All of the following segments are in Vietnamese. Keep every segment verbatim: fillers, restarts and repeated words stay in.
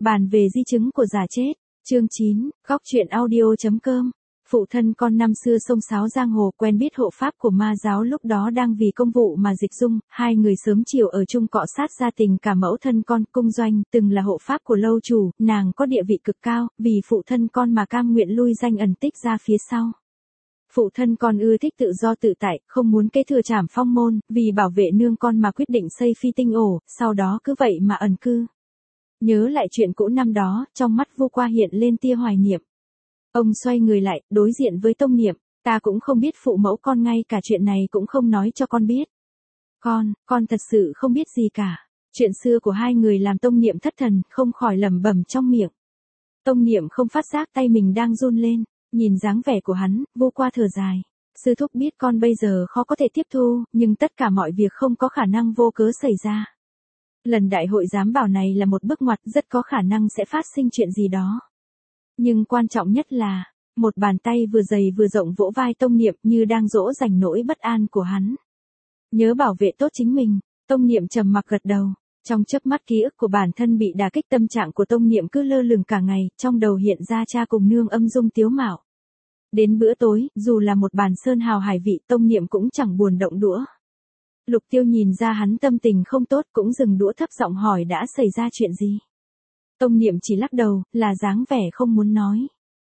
Bàn về di chứng của giả chết. Chương chín, góc truyện audio.com. Phụ thân con năm xưa xông xáo giang hồ, quen biết hộ pháp của ma giáo, lúc đó đang vì công vụ mà dịch dung, hai người sớm chiều ở chung cọ sát gia tình. Cả mẫu thân con, Cung Doanh, từng là hộ pháp của lâu chủ, nàng có địa vị cực cao, vì phụ thân con mà cam nguyện lui danh ẩn tích ra phía sau. Phụ thân con ưa thích tự do tự tại, không muốn kế thừa trảm phong môn, vì bảo vệ nương con mà quyết định xây phi tinh ổ, sau đó cứ vậy mà ẩn cư. Nhớ lại chuyện cũ năm đó, trong mắt Vu Qua hiện lên tia hoài niệm. Ông xoay người lại, đối diện với Tông Niệm, ta cũng không biết phụ mẫu con, ngay cả chuyện này cũng không nói cho con biết. Con, con thật sự không biết gì cả. Chuyện xưa của hai người làm Tông Niệm thất thần, không khỏi lẩm bẩm trong miệng. Tông Niệm không phát giác tay mình đang run lên, nhìn dáng vẻ của hắn, Vu Qua thở dài. Sư thúc biết con bây giờ khó có thể tiếp thu, nhưng tất cả mọi việc không có khả năng vô cớ xảy ra. Lần đại hội giám bảo này là một bước ngoặt, rất có khả năng sẽ phát sinh chuyện gì đó. Nhưng quan trọng nhất là, một bàn tay vừa dày vừa rộng vỗ vai Tông Niệm như đang dỗ dành nỗi bất an của hắn. Nhớ bảo vệ tốt chính mình. Tông Niệm trầm mặc gật đầu. Trong chớp mắt ký ức của bản thân bị đả kích, tâm trạng của Tông Niệm cứ lơ lửng cả ngày, trong đầu hiện ra cha cùng nương âm dung tiếu mạo. Đến bữa tối, dù là một bàn sơn hào hải vị, Tông Niệm cũng chẳng buồn động đũa. Lục Tiêu nhìn ra hắn tâm tình không tốt, cũng dừng đũa thấp giọng hỏi đã xảy ra chuyện gì. Tông Niệm chỉ lắc đầu, là dáng vẻ không muốn nói.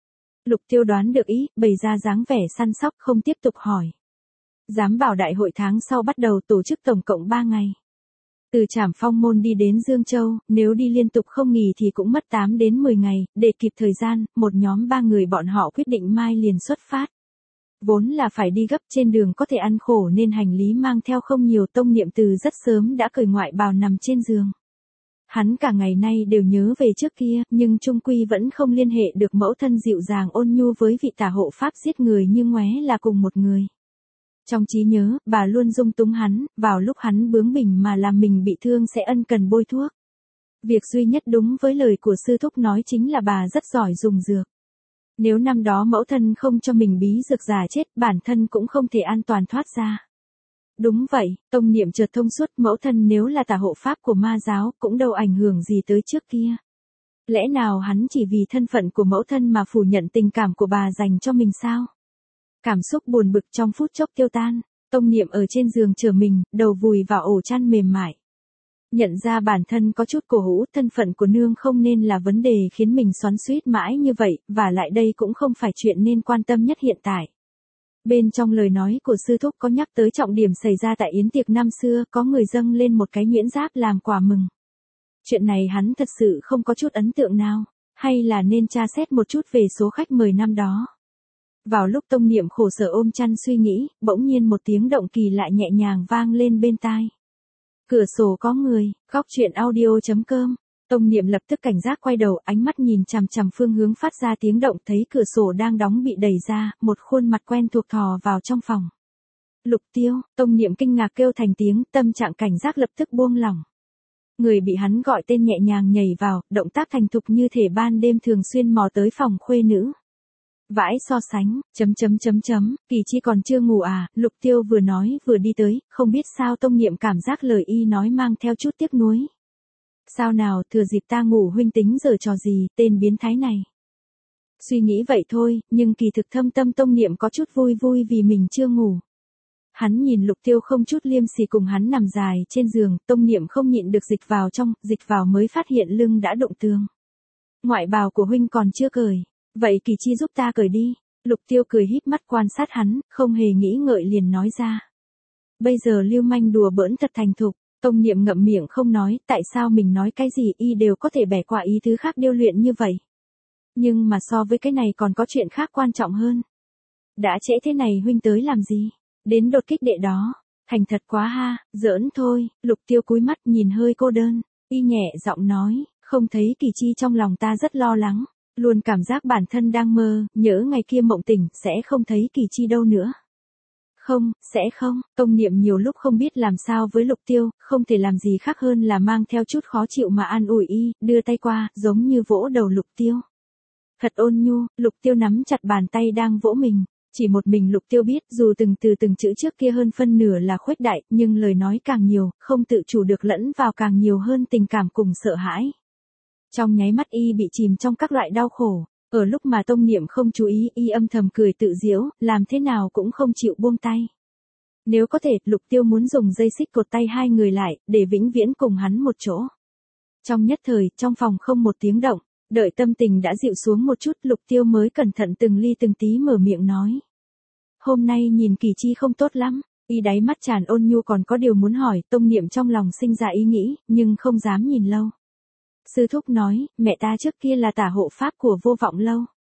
Lục Tiêu đoán được ý, bày ra dáng vẻ săn sóc, không tiếp tục hỏi. Giám bảo đại hội tháng sau bắt đầu, tổ chức tổng cộng ba ngày. Từ Trảm Phong môn đi đến Dương Châu, nếu đi liên tục không nghỉ thì cũng mất tám đến mười ngày, để kịp thời gian, một nhóm ba người bọn họ quyết định mai liền xuất phát. Vốn là phải đi gấp, trên đường có thể ăn khổ nên hành lý mang theo không nhiều. Tông Niệm từ rất sớm đã cởi ngoại bào nằm trên giường. Hắn cả ngày nay đều nhớ về trước kia, nhưng chung quy vẫn không liên hệ được mẫu thân dịu dàng ôn nhu với vị tả hộ pháp giết người như ngoé là cùng một người. Trong trí nhớ, bà luôn dung túng hắn, vào lúc hắn bướng bỉnh mà làm mình bị thương sẽ ân cần bôi thuốc. Việc duy nhất đúng với lời của sư thúc nói chính là bà rất giỏi dùng dược. Nếu năm đó mẫu thân không cho mình bí dược giả chết, bản thân cũng không thể an toàn thoát ra. Đúng vậy, Tông Niệm chợt thông suốt, mẫu thân nếu là tả hộ pháp của ma giáo, cũng đâu ảnh hưởng gì tới trước kia. Lẽ nào hắn chỉ vì thân phận của mẫu thân mà phủ nhận tình cảm của bà dành cho mình sao? Cảm xúc buồn bực trong phút chốc tiêu tan, Tông Niệm ở trên giường chờ mình, đầu vùi vào ổ chăn mềm mại. Nhận ra bản thân có chút cổ hủ, thân phận của nương không nên là vấn đề khiến mình xoắn xuýt mãi như vậy, và lại đây cũng không phải chuyện nên quan tâm nhất hiện tại. Bên trong lời nói của sư thúc có nhắc tới trọng điểm xảy ra tại yến tiệc năm xưa, có người dâng lên một cái nhuyễn giáp làm quà mừng. Chuyện này hắn thật sự không có chút ấn tượng nào, hay là nên tra xét một chút về số khách mời năm đó. Vào lúc Tông Niệm khổ sở ôm chăn suy nghĩ, bỗng nhiên một tiếng động kỳ lạ nhẹ nhàng vang lên bên tai. Cửa sổ có người, góc truyện audio.com. Tông Niệm lập tức cảnh giác quay đầu, ánh mắt nhìn chằm chằm phương hướng phát ra tiếng động, thấy cửa sổ đang đóng bị đẩy ra, một khuôn mặt quen thuộc thò vào trong phòng. Lục Tiêu. Tông Niệm kinh ngạc kêu thành tiếng, tâm trạng cảnh giác lập tức buông lỏng. Người bị hắn gọi tên nhẹ nhàng nhảy vào, động tác thành thục như thể ban đêm thường xuyên mò tới phòng khuê nữ. Vãi so sánh, chấm chấm chấm chấm, Kỳ Chi còn chưa ngủ à? Lục Tiêu vừa nói vừa đi tới, không biết sao Tông Niệm cảm giác lời y nói mang theo chút tiếc nuối. Sao nào, thừa dịp ta ngủ huynh tính giở trò gì, tên biến thái này. Suy nghĩ vậy thôi, nhưng kỳ thực thâm tâm Tông Niệm có chút vui vui vì mình chưa ngủ. Hắn nhìn Lục Tiêu không chút liêm sỉ cùng hắn nằm dài trên giường, Tông Niệm không nhịn được dịch vào trong, dịch vào mới phát hiện lưng đã đụng tường. Ngoại bào của huynh còn chưa cởi. Vậy Kỳ Chi giúp ta cởi đi. Lục Tiêu cười híp mắt quan sát hắn, không hề nghĩ ngợi liền nói ra. Bây giờ lưu manh đùa bỡn thật thành thục. Tông Niệm ngậm miệng không nói, tại sao mình nói cái gì y đều có thể bẻ qua ý thứ khác điêu luyện như vậy. Nhưng mà so với cái này còn có chuyện khác quan trọng hơn. Đã trễ thế này huynh tới làm gì? Đến đột kích đệ đó. Thành thật quá ha, giỡn thôi. Lục Tiêu cúi mắt nhìn hơi cô đơn. Y nhẹ giọng nói, không thấy Kỳ Chi trong lòng ta rất lo lắng. Luôn cảm giác bản thân đang mơ, nhớ ngày kia mộng tỉnh, sẽ không thấy Kỳ Chi đâu nữa. Không, sẽ không. Tông Niệm nhiều lúc không biết làm sao với Lục Tiêu, không thể làm gì khác hơn là mang theo chút khó chịu mà an ủi y, đưa tay qua, giống như vỗ đầu Lục Tiêu. Thật ôn nhu, Lục Tiêu nắm chặt bàn tay đang vỗ mình. Chỉ một mình Lục Tiêu biết, dù từng từ từng chữ trước kia hơn phân nửa là khuếch đại, nhưng lời nói càng nhiều, không tự chủ được lẫn vào càng nhiều hơn tình cảm cùng sợ hãi. Trong nháy mắt y bị chìm trong các loại đau khổ, ở lúc mà Tông Niệm không chú ý y âm thầm cười tự giễu, làm thế nào cũng không chịu buông tay. Nếu có thể, Lục Tiêu muốn dùng dây xích cột tay hai người lại, để vĩnh viễn cùng hắn một chỗ. Trong nhất thời, trong phòng không một tiếng động, đợi tâm tình đã dịu xuống một chút, Lục Tiêu mới cẩn thận từng ly từng tí mở miệng nói. Hôm nay nhìn Kỳ Chi không tốt lắm, y đáy mắt tràn ôn nhu còn có điều muốn hỏi, Tông Niệm trong lòng sinh ra ý nghĩ, nhưng không dám nhìn lâu. Sư thúc nói, mẹ ta trước kia là tả hộ pháp của Vô Vọng Lâu.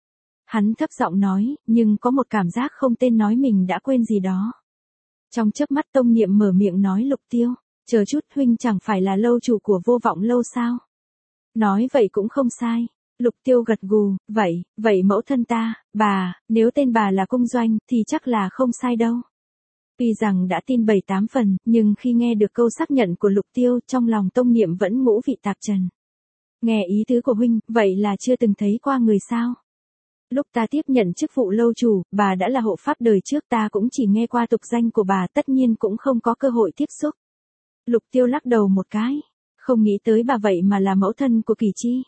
Hắn thấp giọng nói, nhưng có một cảm giác không tên nói mình đã quên gì đó. Trong chớp mắt Tông Niệm mở miệng nói Lục Tiêu, chờ chút huynh chẳng phải là lâu chủ của Vô Vọng Lâu sao? Nói vậy cũng không sai. Lục Tiêu gật gù, vậy, vậy mẫu thân ta, bà, nếu tên bà là Cung Doanh, thì chắc là không sai đâu. Tuy rằng đã tin bảy tám phần, nhưng khi nghe được câu xác nhận của Lục Tiêu, trong lòng Tông Niệm vẫn ngũ vị tạp trần. Nghe ý tứ của huynh, vậy là chưa từng thấy qua người sao? Lúc ta tiếp nhận chức vụ lâu chủ, bà đã là hộ pháp đời trước, ta cũng chỉ nghe qua tục danh của bà, tất nhiên cũng không có cơ hội tiếp xúc. Lục Tiêu lắc đầu một cái, không nghĩ tới bà vậy mà là mẫu thân của Kỳ Chi.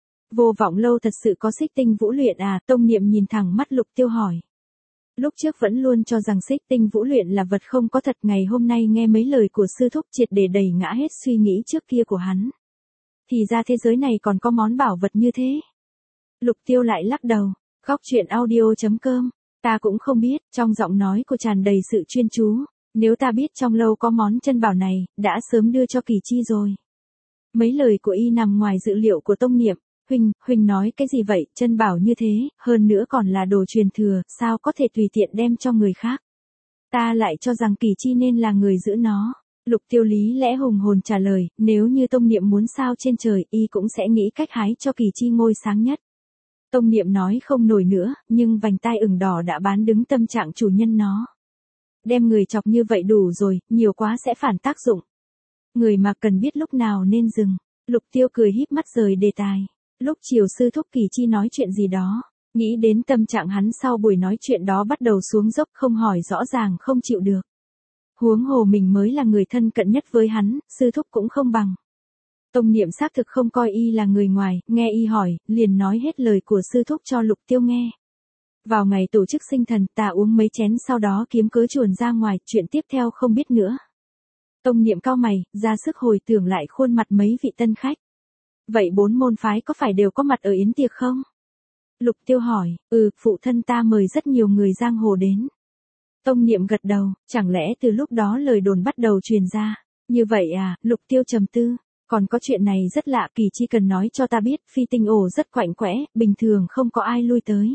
Vô Vọng Lâu thật sự có Xích Tinh Vũ Luyện à? Tông Niệm nhìn thẳng mắt Lục Tiêu hỏi. Lúc trước vẫn luôn cho rằng Xích Tinh Vũ Luyện là vật không có thật, ngày hôm nay nghe mấy lời của sư thúc triệt để đẩy ngã hết suy nghĩ trước kia của hắn. Thì ra thế giới này còn có món bảo vật như thế. Lục Tiêu lại lắc đầu, góc truyện audio chấm com, ta cũng không biết, trong giọng nói của tràn đầy sự chuyên chú, nếu ta biết trong lâu có món chân bảo này, đã sớm đưa cho Kỳ Chi rồi. Mấy lời của y nằm ngoài dự liệu của Tông Niệm. Huynh, huynh nói cái gì vậy, chân bảo như thế, hơn nữa còn là đồ truyền thừa, sao có thể tùy tiện đem cho người khác. Ta lại cho rằng Kỳ Chi nên là người giữ nó. Lục Tiêu lý lẽ hùng hồn trả lời, nếu như Tông Niệm muốn sao trên trời, y cũng sẽ nghĩ cách hái cho Kỳ Chi ngôi sáng nhất. Tông Niệm nói không nổi nữa, nhưng vành tai ửng đỏ đã bán đứng tâm trạng chủ nhân nó. Đem người chọc như vậy đủ rồi, nhiều quá sẽ phản tác dụng. Người mà cần biết lúc nào nên dừng. Lục Tiêu cười híp mắt rời đề tài. Lúc chiều sư thúc Kỳ Chi nói chuyện gì đó, nghĩ đến tâm trạng hắn sau buổi nói chuyện đó bắt đầu xuống dốc, không hỏi rõ ràng không chịu được. Huống hồ mình mới là người thân cận nhất với hắn, sư thúc cũng không bằng. Tông Niệm xác thực không coi y là người ngoài, nghe y hỏi, liền nói hết lời của sư thúc cho Lục Tiêu nghe. Vào ngày tổ chức sinh thần, ta uống mấy chén sau đó kiếm cớ chuồn ra ngoài, chuyện tiếp theo không biết nữa. Tông Niệm cau mày, ra sức hồi tưởng lại khuôn mặt mấy vị tân khách. Vậy bốn môn phái có phải đều có mặt ở yến tiệc không? Lục Tiêu hỏi, ừ, phụ thân ta mời rất nhiều người giang hồ đến. Tông Niệm gật đầu, chẳng lẽ từ lúc đó lời đồn bắt đầu truyền ra. Như vậy à, Lục Tiêu trầm tư, còn có chuyện này rất lạ, Kỳ Chi cần nói cho ta biết, Phi Tinh ổ rất quạnh quẽ, bình thường không có ai lui tới.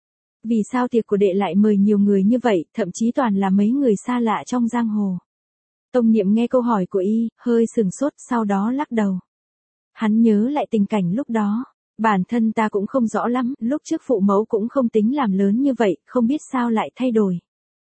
Vì sao tiệc của đệ lại mời nhiều người như vậy, thậm chí toàn là mấy người xa lạ trong giang hồ. Tông Niệm nghe câu hỏi của y, hơi sừng sốt, sau đó lắc đầu. Hắn nhớ lại tình cảnh lúc đó, bản thân ta cũng không rõ lắm, lúc trước phụ mẫu cũng không tính làm lớn như vậy, không biết sao lại thay đổi.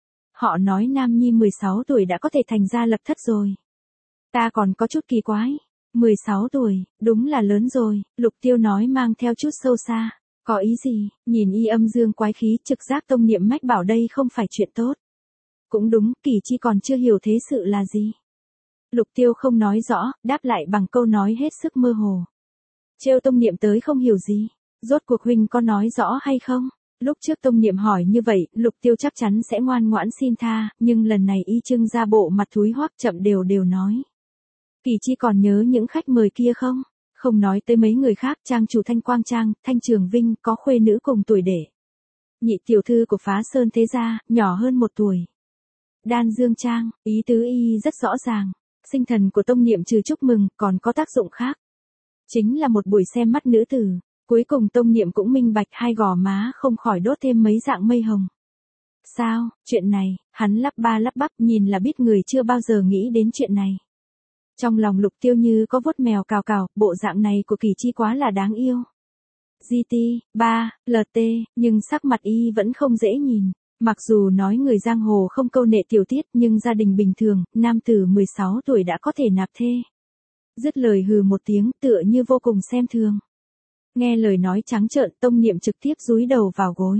Họ nói Nam Nhi mười sáu tuổi đã có thể thành gia lập thất rồi. Ta còn có chút kỳ quái, mười sáu tuổi, đúng là lớn rồi, Lục Tiêu nói mang theo chút sâu xa. Có ý gì, nhìn y âm dương quái khí, trực giác Tông Niệm mách bảo đây không phải chuyện tốt. Cũng đúng, Kỳ Chi còn chưa hiểu thế sự là gì. Lục Tiêu không nói rõ, đáp lại bằng câu nói hết sức mơ hồ. Trêu Tông Niệm tới không hiểu gì, rốt cuộc huynh có nói rõ hay không? Lúc trước Tông Niệm hỏi như vậy, Lục Tiêu chắc chắn sẽ ngoan ngoãn xin tha, nhưng lần này y trưng ra bộ mặt thúi hoắc, chậm đều đều nói. Kỳ Chi còn nhớ những khách mời kia không? Không nói tới mấy người khác, trang chủ Thanh Quang Trang, Thanh Trường Vinh, có khuê nữ cùng tuổi để. Nhị tiểu thư của Phá Sơn Thế Gia, nhỏ hơn một tuổi. Đan Dương Trang, ý tứ y rất rõ ràng. Sinh thần của Tông Niệm trừ chúc mừng, còn có tác dụng khác. Chính là một buổi xem mắt nữ tử. Cuối cùng Tông Niệm cũng minh bạch, hai gò má không khỏi đốt thêm mấy dạng mây hồng. Sao, chuyện này, hắn lắp ba lắp bắp, nhìn là biết người chưa bao giờ nghĩ đến chuyện này. Trong lòng Lục Tiêu như có vuốt mèo cào cào, bộ dạng này của Kỳ Chi quá là đáng yêu. giê tê, ba, lờ tê, nhưng sắc mặt y vẫn không dễ nhìn. Mặc dù nói người giang hồ không câu nệ tiểu tiết, nhưng gia đình bình thường, nam tử mười sáu tuổi đã có thể nạp thê. Dứt lời hừ một tiếng, tựa như vô cùng xem thường. Nghe lời nói trắng trợn, Tông Niệm trực tiếp dúi đầu vào gối.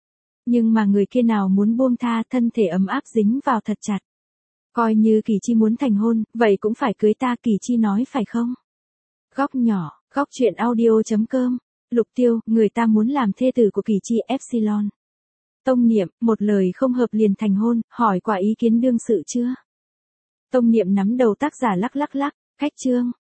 Nhưng mà người kia nào muốn buông tha, thân thể ấm áp dính vào thật chặt. Coi như Kỳ Chi muốn thành hôn, vậy cũng phải cưới ta, Kỳ Chi nói phải không? Góc nhỏ, Góc chuyện audio chấm com. Lục Tiêu, người ta muốn làm thê tử của Kỳ Chi Epsilon. Tông Niệm, một lời không hợp liền thành hôn, hỏi quả ý kiến đương sự chưa? Tông Niệm nắm đầu tác giả lắc lắc lắc, khách chương.